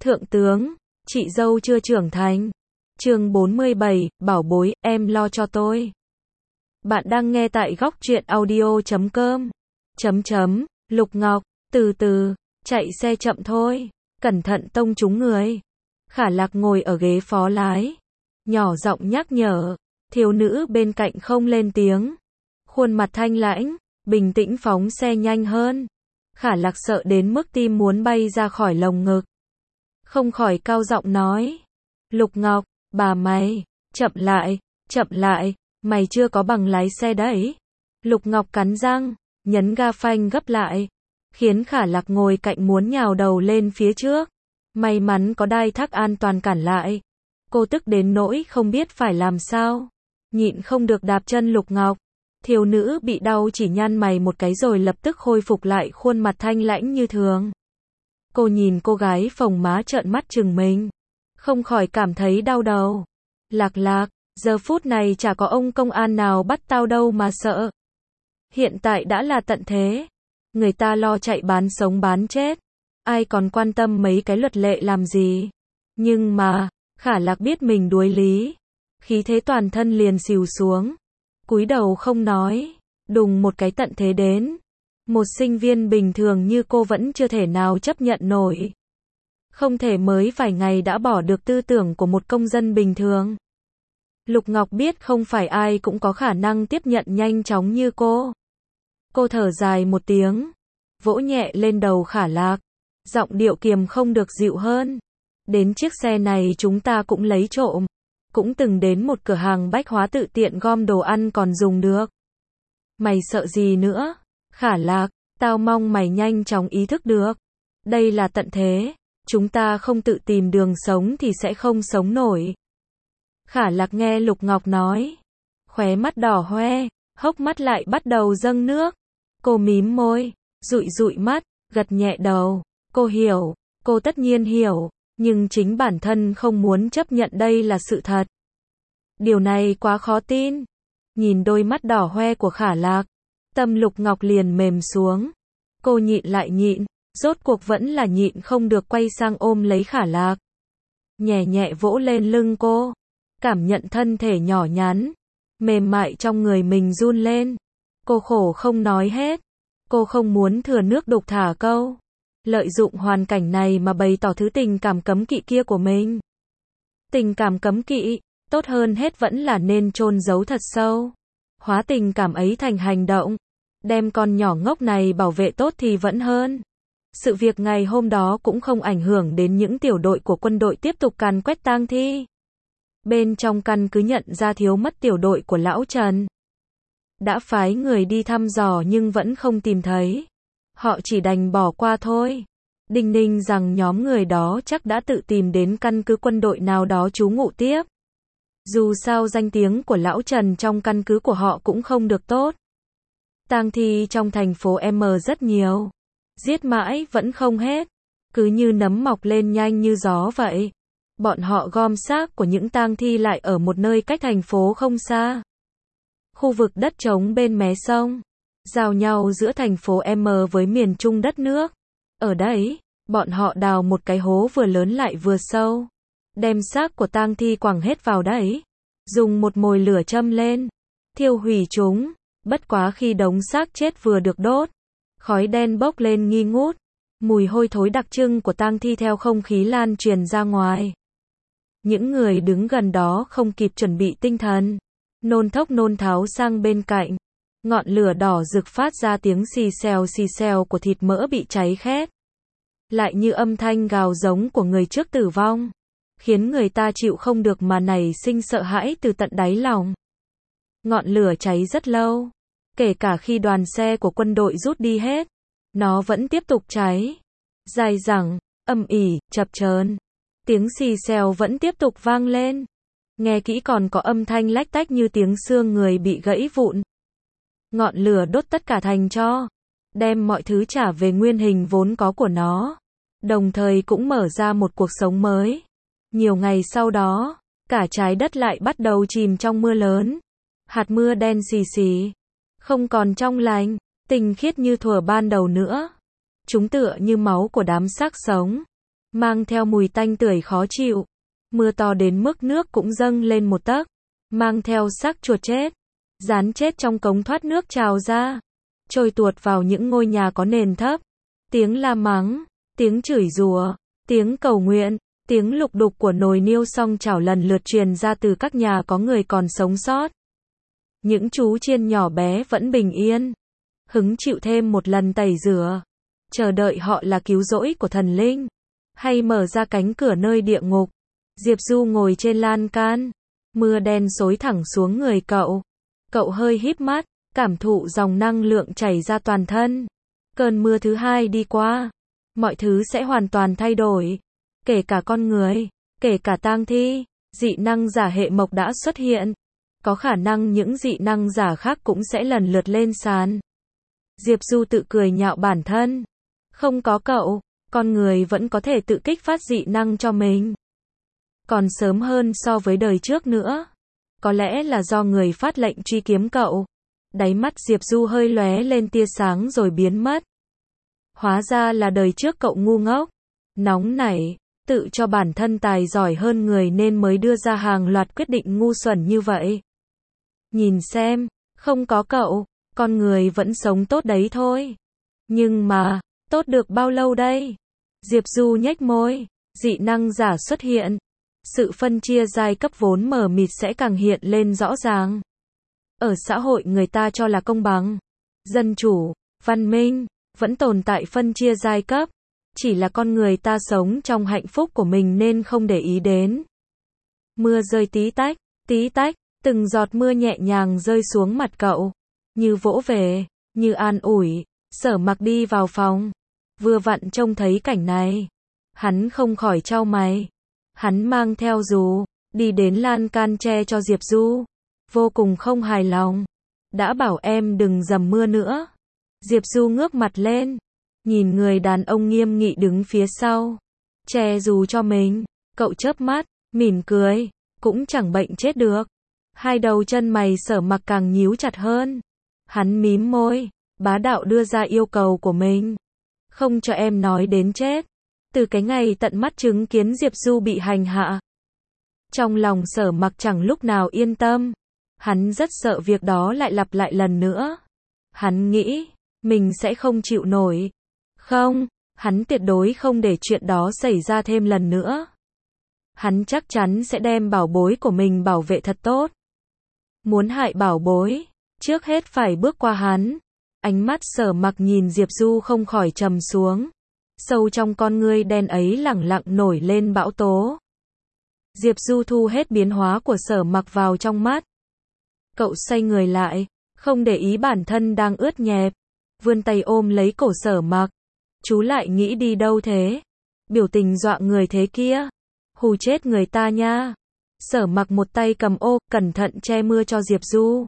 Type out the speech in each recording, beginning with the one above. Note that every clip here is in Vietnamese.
Thượng tướng, chị dâu chưa trưởng thành. Chương 47, bảo bối, em lo cho tôi. Bạn đang nghe tại góc truyện audio.com. Lục Ngọc, từ từ, chạy xe chậm thôi, cẩn thận tông trúng người. Khả Lạc ngồi ở ghế phó lái, nhỏ giọng nhắc nhở, thiếu nữ bên cạnh không lên tiếng. Khuôn mặt thanh lãnh, bình tĩnh phóng xe nhanh hơn. Khả Lạc sợ đến mức tim muốn bay ra khỏi lồng ngực. Không khỏi cao giọng nói, Lục Ngọc, bà mày, chậm lại, mày chưa có bằng lái xe đấy. Lục Ngọc cắn răng, nhấn ga phanh gấp lại, khiến Khả Lạc ngồi cạnh muốn nhào đầu lên phía trước. May mắn có đai thắt an toàn cản lại. Cô tức đến nỗi không biết phải làm sao. Nhịn không được đạp chân Lục Ngọc. Thiếu nữ bị đau chỉ nhăn mày một cái rồi lập tức khôi phục lại khuôn mặt thanh lãnh như thường. Cô nhìn cô gái phồng má trợn mắt trừng mình, không khỏi cảm thấy đau đầu. Lạc, giờ phút này chả có ông công an nào bắt tao đâu mà sợ. Hiện tại đã là tận thế, người ta lo chạy bán sống bán chết, ai còn quan tâm mấy cái luật lệ làm gì. Nhưng mà, Khả Lạc biết mình đuối lý, khí thế toàn thân liền xìu xuống, cúi đầu không nói. Đùng một cái tận thế đến, một sinh viên bình thường như cô vẫn chưa thể nào chấp nhận nổi. Không thể mới vài ngày đã bỏ được tư tưởng của một công dân bình thường. Lục Ngọc biết không phải ai cũng có khả năng tiếp nhận nhanh chóng như cô. Cô thở dài một tiếng, vỗ nhẹ lên đầu Khả Lạc, giọng điệu kiềm không được dịu hơn. Đến chiếc xe này chúng ta cũng lấy trộm, cũng từng đến một cửa hàng bách hóa tự tiện gom đồ ăn còn dùng được. Mày sợ gì nữa? Khả Lạc, tao mong mày nhanh chóng ý thức được. Đây là tận thế, chúng ta không tự tìm đường sống thì sẽ không sống nổi. Khả Lạc nghe Lục Ngọc nói, khóe mắt đỏ hoe, hốc mắt lại bắt đầu dâng nước. Cô mím môi, dụi mắt, gật nhẹ đầu. Cô hiểu, cô tất nhiên hiểu, nhưng chính bản thân không muốn chấp nhận đây là sự thật. Điều này quá khó tin. Nhìn đôi mắt đỏ hoe của Khả Lạc, tâm Lục Ngọc liền mềm xuống. Cô nhịn lại nhịn, rốt cuộc vẫn là nhịn không được quay sang ôm lấy Khả Lạc. Nhẹ vỗ lên lưng cô, cảm nhận thân thể nhỏ nhắn, mềm mại trong người mình run lên. Cô khổ không nói hết. Cô không muốn thừa nước đục thả câu, lợi dụng hoàn cảnh này mà bày tỏ thứ tình cảm cấm kỵ kia của mình. Tình cảm cấm kỵ, tốt hơn hết vẫn là nên chôn giấu thật sâu. Hóa tình cảm ấy thành hành động, đem con nhỏ ngốc này bảo vệ tốt thì vẫn hơn. Sự việc ngày hôm đó cũng không ảnh hưởng đến những tiểu đội của quân đội tiếp tục càn quét tang thi. Bên trong căn cứ nhận ra thiếu mất tiểu đội của lão Trần. Đã phái người đi thăm dò nhưng vẫn không tìm thấy. Họ chỉ đành bỏ qua thôi. Đinh ninh rằng nhóm người đó chắc đã tự tìm đến căn cứ quân đội nào đó trú ngụ tiếp. Dù sao danh tiếng của lão Trần trong căn cứ của họ cũng không được tốt. Tang thi trong thành phố M rất nhiều. Giết mãi vẫn không hết. Cứ như nấm mọc lên nhanh như gió vậy. Bọn họ gom xác của những tang thi lại ở một nơi cách thành phố không xa. Khu vực đất trống bên mé sông, giao nhau giữa thành phố M với miền trung đất nước. Ở đấy, bọn họ đào một cái hố vừa lớn lại vừa sâu. Đem xác của tang thi quẳng hết vào đấy. Dùng một mồi lửa châm lên, thiêu hủy chúng. Bất quá khi đống xác chết vừa được đốt, khói đen bốc lên nghi ngút. Mùi hôi thối đặc trưng của tang thi theo không khí lan truyền ra ngoài. Những người đứng gần đó không kịp chuẩn bị tinh thần, nôn thốc nôn tháo sang bên cạnh. Ngọn lửa đỏ rực phát ra tiếng xì xèo của thịt mỡ bị cháy khét. Lại như âm thanh gào giống của người trước tử vong, khiến người ta chịu không được mà nảy sinh sợ hãi từ tận đáy lòng. Ngọn lửa cháy rất lâu, kể cả khi đoàn xe của quân đội rút đi hết, nó vẫn tiếp tục cháy. Dài dẳng, âm ỉ, chập chờn. Tiếng xì xèo vẫn tiếp tục vang lên. Nghe kỹ còn có âm thanh lách tách như tiếng xương người bị gãy vụn. Ngọn lửa đốt tất cả thành tro, đem mọi thứ trả về nguyên hình vốn có của nó, đồng thời cũng mở ra một cuộc sống mới. Nhiều ngày sau đó, cả trái đất lại bắt đầu chìm trong mưa lớn. Hạt mưa đen xì, không còn trong lành, tinh khiết như thuở ban đầu nữa. Chúng tựa như máu của đám xác sống, mang theo mùi tanh tưởi khó chịu. Mưa to đến mức nước cũng dâng lên một tấc, mang theo xác chuột chết, rán chết trong cống thoát nước trào ra, trôi tuột vào những ngôi nhà có nền thấp. Tiếng la mắng, tiếng chửi rủa, tiếng cầu nguyện, tiếng lục đục của nồi niêu song chảo lần lượt truyền ra từ các nhà có người còn sống sót. Những chú chiên nhỏ bé vẫn bình yên, hứng chịu thêm một lần tẩy rửa, chờ đợi họ là cứu rỗi của thần linh, hay mở ra cánh cửa nơi địa ngục. Diệp Du ngồi trên lan can, mưa đen xối thẳng xuống người cậu. Cậu hơi híp mắt, cảm thụ dòng năng lượng chảy ra toàn thân. Cơn mưa thứ hai đi qua, mọi thứ sẽ hoàn toàn thay đổi, kể cả con người, kể cả tang thi. Dị năng giả hệ mộc đã xuất hiện, có khả năng những dị năng giả khác cũng sẽ lần lượt lên sàn. Diệp Du tự cười nhạo bản thân, không có cậu, con người vẫn có thể tự kích phát dị năng cho mình. Còn sớm hơn so với đời trước nữa. Có lẽ là do người phát lệnh truy kiếm cậu. Đáy mắt Diệp Du hơi lóe lên tia sáng rồi biến mất. Hóa ra là đời trước cậu ngu ngốc, nóng nảy, tự cho bản thân tài giỏi hơn người nên mới đưa ra hàng loạt quyết định ngu xuẩn như vậy. Nhìn xem, không có cậu, con người vẫn sống tốt đấy thôi. Nhưng mà, tốt được bao lâu đây? Diệp Du nhếch môi, dị năng giả xuất hiện. Sự phân chia giai cấp vốn mờ mịt sẽ càng hiện lên rõ ràng. Ở xã hội người ta cho là công bằng, dân chủ, văn minh, vẫn tồn tại phân chia giai cấp. Chỉ là con người ta sống trong hạnh phúc của mình nên không để ý đến. Mưa rơi tí tách, từng giọt mưa nhẹ nhàng rơi xuống mặt cậu. Như vỗ về, như an ủi. Sở Mặc đi vào phòng, vừa vặn trông thấy cảnh này. Hắn không khỏi chau mày. Hắn mang theo dù, đi đến lan can che cho Diệp Du. Vô cùng không hài lòng. Đã bảo em đừng dầm mưa nữa. Diệp Du ngước mặt lên, nhìn người đàn ông nghiêm nghị đứng phía sau, che dù cho mình. Cậu chớp mắt, mỉm cười, cũng chẳng bệnh chết được. Hai đầu chân mày Sở Mặc càng nhíu chặt hơn. Hắn mím môi, bá đạo đưa ra yêu cầu của mình. Không cho em nói đến chết. Từ cái ngày tận mắt chứng kiến Diệp Du bị hành hạ, trong lòng Sở Mặc chẳng lúc nào yên tâm. Hắn rất sợ việc đó lại lặp lại lần nữa. Hắn nghĩ, mình sẽ không chịu nổi. Không, hắn tuyệt đối không để chuyện đó xảy ra thêm lần nữa. Hắn chắc chắn sẽ đem bảo bối của mình bảo vệ thật tốt. Muốn hại bảo bối, trước hết phải bước qua hắn. Ánh mắt Sở Mặc nhìn Diệp Du không khỏi trầm xuống. Sâu trong con ngươi đen ấy lẳng lặng nổi lên bão tố. Diệp Du thu hết biến hóa của Sở Mặc vào trong mắt. Cậu xoay người lại, không để ý bản thân đang ướt nhẹp, vươn tay ôm lấy cổ Sở Mặc. Chú lại nghĩ đi đâu thế? Biểu tình dọa người thế kia, hù chết người ta nha. Sở Mặc một tay cầm ô, cẩn thận che mưa cho Diệp Du.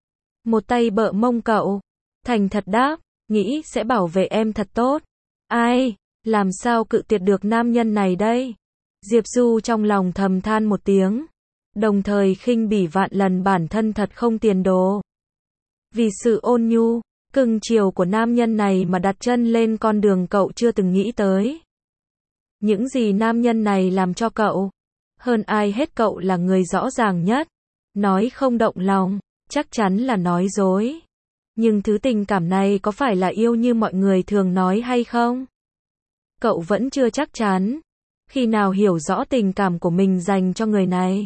Một tay bợ mông cậu, thành thật đáp, nghĩ sẽ bảo vệ em thật tốt. Ai, làm sao cự tuyệt được nam nhân này đây? Diệp Du trong lòng thầm than một tiếng, đồng thời khinh bỉ vạn lần bản thân thật không tiền đồ. Vì sự ôn nhu, cưng chiều của nam nhân này mà đặt chân lên con đường cậu chưa từng nghĩ tới. Những gì nam nhân này làm cho cậu, hơn ai hết cậu là người rõ ràng nhất. Nói không động lòng, chắc chắn là nói dối. Nhưng thứ tình cảm này có phải là yêu như mọi người thường nói hay không? Cậu vẫn chưa chắc chắn. Khi nào hiểu rõ tình cảm của mình dành cho người này,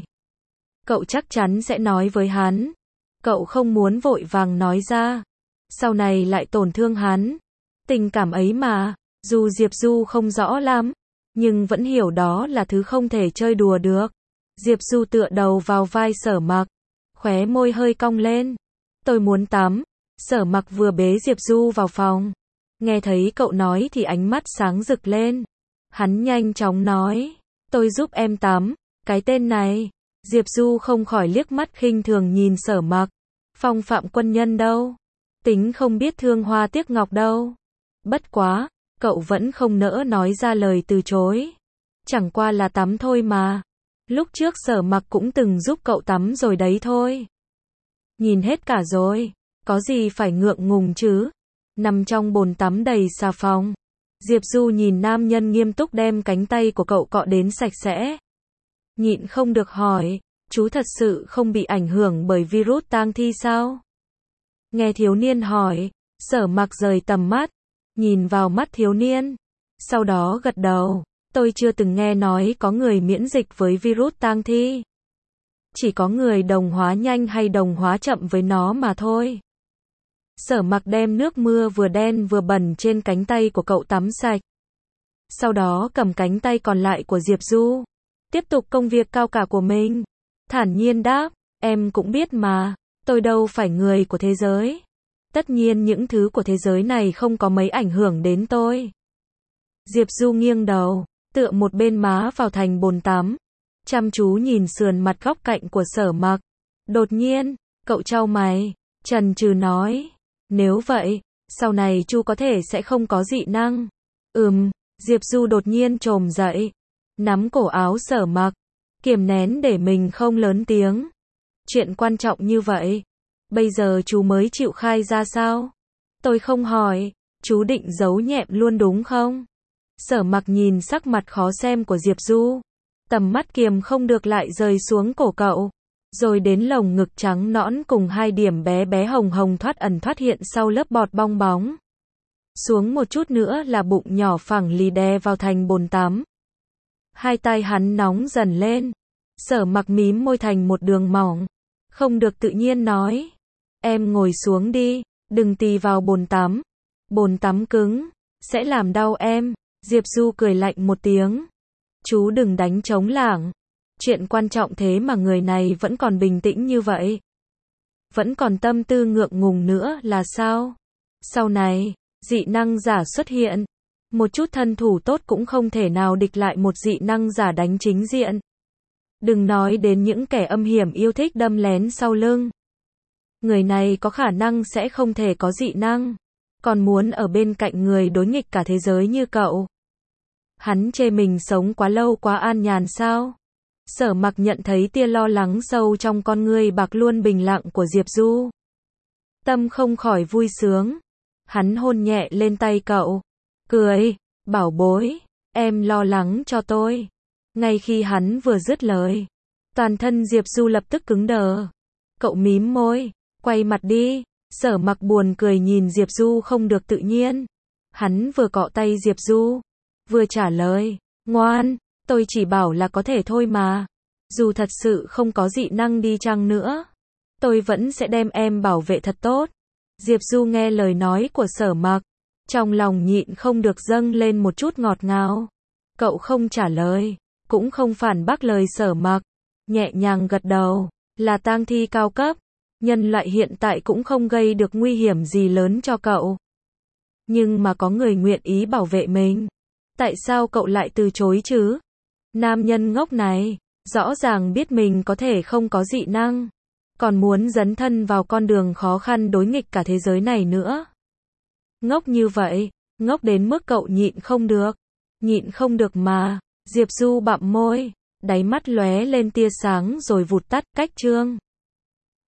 cậu chắc chắn sẽ nói với hắn. Cậu không muốn vội vàng nói ra, sau này lại tổn thương hắn. Tình cảm ấy mà, dù Diệp Du không rõ lắm, nhưng vẫn hiểu đó là thứ không thể chơi đùa được. Diệp Du tựa đầu vào vai Sở Mặc, khóe môi hơi cong lên. Tôi muốn tắm. Sở Mặc vừa bế Diệp Du vào phòng, nghe thấy cậu nói thì ánh mắt sáng rực lên. Hắn nhanh chóng nói, tôi giúp em tắm. Cái tên này, Diệp Du không khỏi liếc mắt khinh thường nhìn Sở Mặc. Phong phạm quân nhân đâu? Tính không biết thương hoa tiếc ngọc đâu. Bất quá, cậu vẫn không nỡ nói ra lời từ chối. Chẳng qua là tắm thôi mà. Lúc trước Sở Mặc cũng từng giúp cậu tắm rồi đấy thôi. Nhìn hết cả rồi, có gì phải ngượng ngùng chứ? Nằm trong bồn tắm đầy xà phòng, Diệp Du nhìn nam nhân nghiêm túc đem cánh tay của cậu cọ đến sạch sẽ. Nhịn không được hỏi, chú thật sự không bị ảnh hưởng bởi virus tang thi sao? Nghe thiếu niên hỏi, Sở Mặc rời tầm mắt, nhìn vào mắt thiếu niên. Sau đó gật đầu, tôi chưa từng nghe nói có người miễn dịch với virus tang thi. Chỉ có người đồng hóa nhanh hay đồng hóa chậm với nó mà thôi. Sở Mặc đem nước mưa vừa đen vừa bẩn trên cánh tay của cậu tắm sạch. Sau đó cầm cánh tay còn lại của Diệp Du, tiếp tục công việc cao cả của mình. Thản nhiên đáp, em cũng biết mà, tôi đâu phải người của thế giới. Tất nhiên những thứ của thế giới này không có mấy ảnh hưởng đến tôi. Diệp Du nghiêng đầu, tựa một bên má vào thành bồn tắm, chăm chú nhìn sườn mặt góc cạnh của Sở Mặc. Đột nhiên, cậu chau mày, chần chừ nói, nếu vậy, sau này Chu có thể sẽ không có dị năng. Diệp Du đột nhiên chồm dậy, nắm cổ áo Sở Mặc, kiềm nén để mình không lớn tiếng. Chuyện quan trọng như vậy, bây giờ chú mới chịu khai ra sao? Tôi không hỏi, chú định giấu nhẹm luôn đúng không? Sở Mặc nhìn sắc mặt khó xem của Diệp Du, tầm mắt kiềm không được lại rơi xuống cổ cậu, rồi đến lồng ngực trắng nõn cùng hai điểm bé bé hồng hồng thoát ẩn thoát hiện sau lớp bọt bong bóng. Xuống một chút nữa là bụng nhỏ phẳng lì đè vào thành bồn tắm. Hai tay hắn nóng dần lên. Sở Mặc mím môi thành một đường mỏng, không được tự nhiên nói, em ngồi xuống đi, đừng tì vào bồn tắm. Bồn tắm cứng, sẽ làm đau em. Diệp Du cười lạnh một tiếng. Chú đừng đánh trống lảng. Chuyện quan trọng thế mà người này vẫn còn bình tĩnh như vậy. Vẫn còn tâm tư ngượng ngùng nữa là sao? Sau này, dị năng giả xuất hiện. Một chút thân thủ tốt cũng không thể nào địch lại một dị năng giả đánh chính diện. Đừng nói đến những kẻ âm hiểm yêu thích đâm lén sau lưng. Người này có khả năng sẽ không thể có dị năng. Còn muốn ở bên cạnh người đối nghịch cả thế giới như cậu. Hắn chê mình sống quá lâu quá an nhàn sao? Sở Mặc nhận thấy tia lo lắng sâu trong con ngươi bạc luôn bình lặng của Diệp Du. Tâm không khỏi vui sướng. Hắn hôn nhẹ lên tay cậu. Cười, bảo bối, em lo lắng cho tôi. Ngay khi hắn vừa dứt lời, toàn thân Diệp Du lập tức cứng đờ. Cậu mím môi, quay mặt đi. Sở Mặc buồn cười nhìn Diệp Du không được tự nhiên. Hắn vừa cọ tay Diệp Du, vừa trả lời, ngoan, tôi chỉ bảo là có thể thôi mà. Dù thật sự không có dị năng đi chăng nữa, tôi vẫn sẽ đem em bảo vệ thật tốt. Diệp Du nghe lời nói của Sở Mặc, trong lòng nhịn không được dâng lên một chút ngọt ngào. Cậu không trả lời, cũng không phản bác lời Sở Mặc, nhẹ nhàng gật đầu, là tang thi cao cấp, nhân loại hiện tại cũng không gây được nguy hiểm gì lớn cho cậu. Nhưng mà có người nguyện ý bảo vệ mình, tại sao cậu lại từ chối chứ? Nam nhân ngốc này, rõ ràng biết mình có thể không có dị năng, còn muốn dấn thân vào con đường khó khăn đối nghịch cả thế giới này nữa. Ngốc như vậy, ngốc đến mức cậu nhịn không được. Nhịn không được mà. Diệp Du bặm môi, đáy mắt lóe lên tia sáng rồi vụt tắt. Cách chương